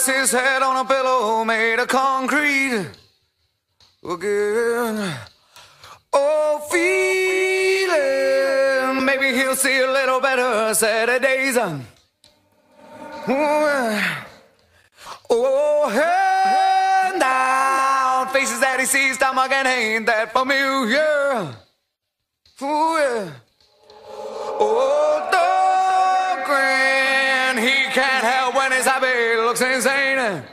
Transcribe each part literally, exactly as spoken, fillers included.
rests his head on a pillow made of concrete again. Oh, feeling maybe he'll see a little better Saturdays. Oh, hand down, faces that he sees, stomach and ain't that familiar. Ooh, yeah. Oh, the grin, he can't help when his happy looks insane.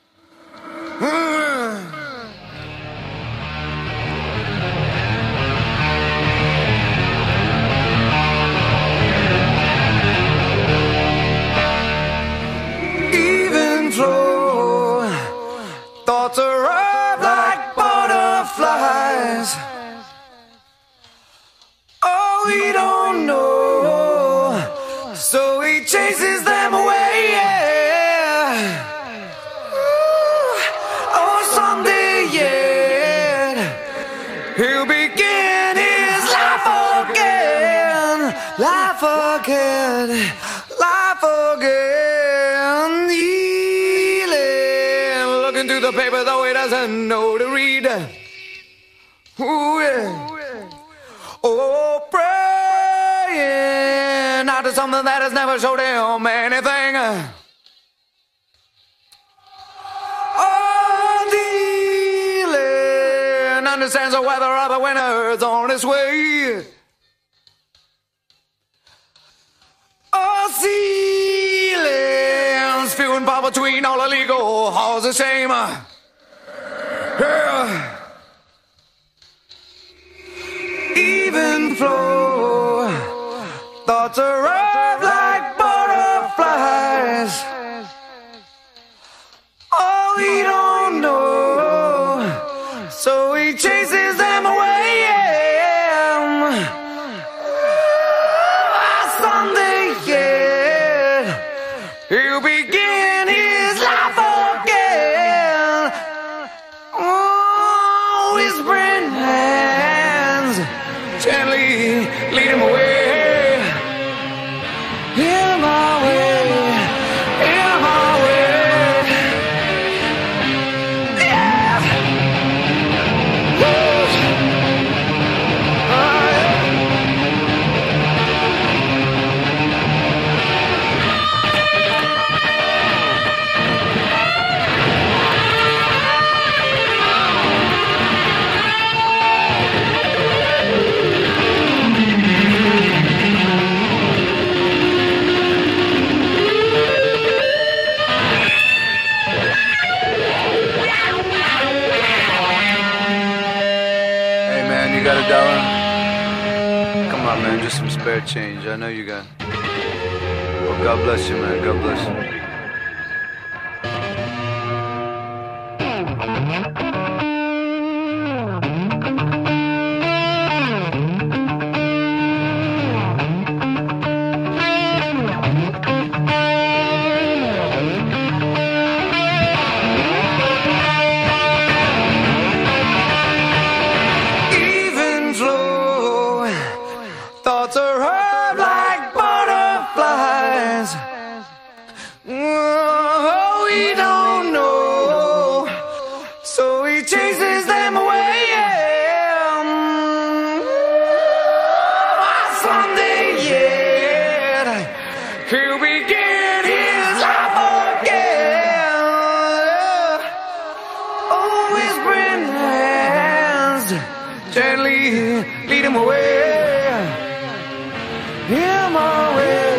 Even flow, thoughts arrive like butterflies. Oh, we don't know, so he chases them away, yeah. Oh, someday yet, he'll begin his life again, life again, life again. Healing, looking through the paper though he doesn't know to read. Ooh, yeah. Oh, praying out to something that has never showed him anything. Oh, dealing understands the weather of the winter's on its way. Oh, ceilings few and far between all illegal halls of shame. Yeah. Even flow, thoughts arrive like butterflies. Oh, we don't know, so he chases them away, yeah. Someday yet, he'll begin his life again. Oh, his brain hands gently lead him away. In my way, in my way. Yeah. Woo. Oh, yeah. You got a dollar? Come on, man, just some spare change. I know you got. Well, God bless you, man. God bless you. Thoughts arrive like butterflies. Oh, we don't know, so he chases them away, yeah. Someday yet, he'll begin his life again. Oh, his brain hands gently lead him away. In my way.